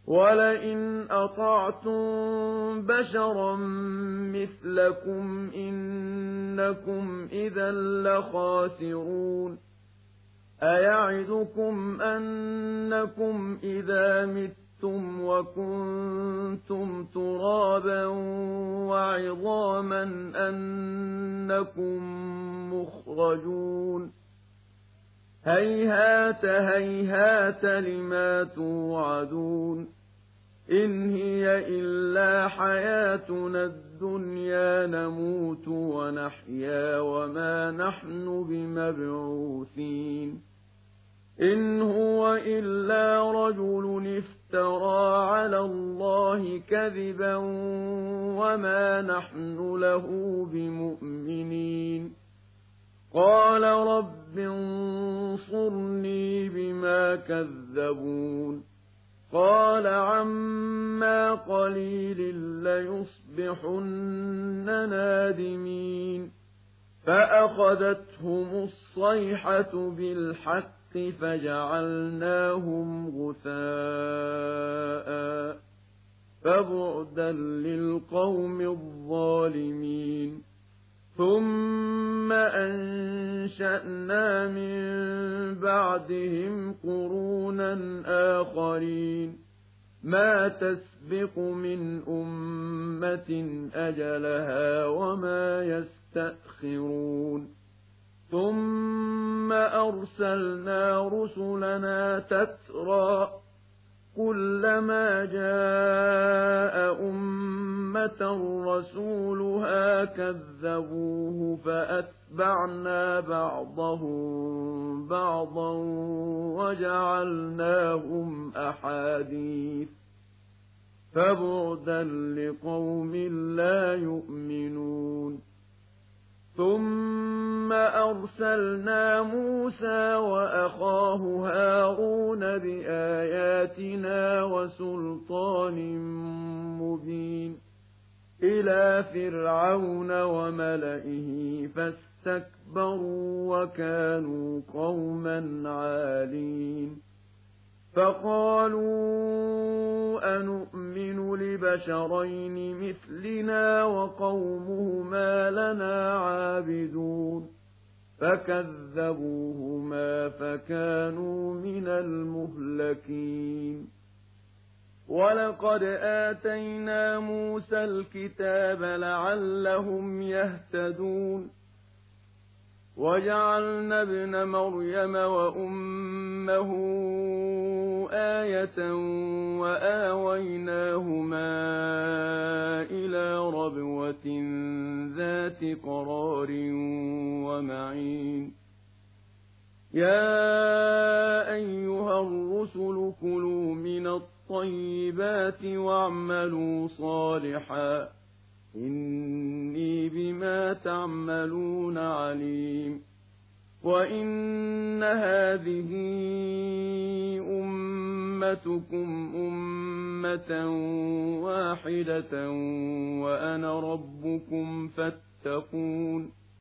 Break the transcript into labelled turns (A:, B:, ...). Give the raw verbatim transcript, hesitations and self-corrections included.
A: وَلَئِنْ أَطَعْتُم بَشَرًا مِّثْلَكُمْ إِنَّكُمْ إِذًا لَّخَاسِرُونَ أَيَعِدُكُمْ أَنَّكُمْ إِذَا مِتُّمْ وَكُنتُمْ تُرَابًا وَعِظَامًا أَنَّكُم مُّخْرَجُونَ هَيْهَاتَ هَيْهَاتَ لِمَا تُوعَدُونَ إِنْ هِيَ إِلَّا حَيَاتُنَا الدُّنْيَا نَمُوتُ وَنَحْيَا وَمَا نَحْنُ بِمَبْعُوثِينَ إِنْ هُوَ إِلَّا رَجُلٌ افْتَرَىٰ عَلَى اللَّهِ كَذِبًا وَمَا نَحْنُ لَهُ بِمُؤْمِنِينَ قَالَ رَبِّ انصُرْنِي بِمَا كَذَّبُونِ قَالَ عَمَّا قَلِيلٍ لَّيُصْبِحُنَّ نَادِمِينَ فَأَخَذَتْهُمُ الصَّيْحَةُ بِالْحَقِّ فَجَعَلْنَاهُمْ غُثَاءً فَبُعْدًا لِّلْقَوْمِ الظَّالِمِينَ ثُمَّ أَنشَأْنَا مِن بَعْدِهِمْ قُرُونًا آخَرِينَ مَا تَسْبِقُ مِنْ أُمَّةٍ أَجَلَهَا وَمَا يَسْتَأْخِرُونَ ثُمَّ أَرْسَلْنَا رُسُلَنَا تَتْرَىٰ كُلَّمَا جَاءَ أُمَّةً رَّسُولُهَا كَذَّبُوهُ فَأَتْبَعْنَا بَعْضَهُم بَعْضًا وَجَعَلْنَاهُمْ أَحَادِيثَ فَبُعْدًا لِّقَوْمٍ لَّا يُؤْمِنُونَ ثُمَّ أَرْسَلْنَا مُوسَىٰ وَأَخَاهُ هَارُونَ بِآيَاتِنَا وَسُلْطَانٍ مُّبِينٍ إِلَىٰ فِرْعَوْنَ وَمَلَئِهِ فَاسْتَكْبَرُوا وَكَانُوا قَوْمًا عَالِينَ فَقَالُوا أَنُؤْمِنُ لِبَشَرَيْنِ مِثْلِنَا وَقَوْمُهُمَا لَنَا عَابِدُونَ فَكَذَّبُوهُمَا فَكَانُوا مِنَ الْمُهْلَكِينَ وَلَقَدْ آتَيْنَا مُوسَى الْكِتَابَ لَعَلَّهُمْ يَهْتَدُونَ وَجَعَلْنَا ابْنَ مَرْيَمَ وَأُمَّهُ آيَةً وَآوَيْنَاهُمَا إِلَىٰ رَبْوَةٍ ذَاتِ قَرَارٍ وَمَعِينٍ يَا أَيُّهَا الرُّسُلُ كُلُوا مِنَ الطَّيِّبَاتِ وَاعْمَلُوا صَالِحًا إِنِّي بِمَا تَعْمَلُونَ عَلِيمٌ وَإِنَّ هَٰذِهِ أُمَّتُكُمْ أُمَّةً وَاحِدَةً وَأَنَا رَبُّكُمْ فَاتَّقُونِ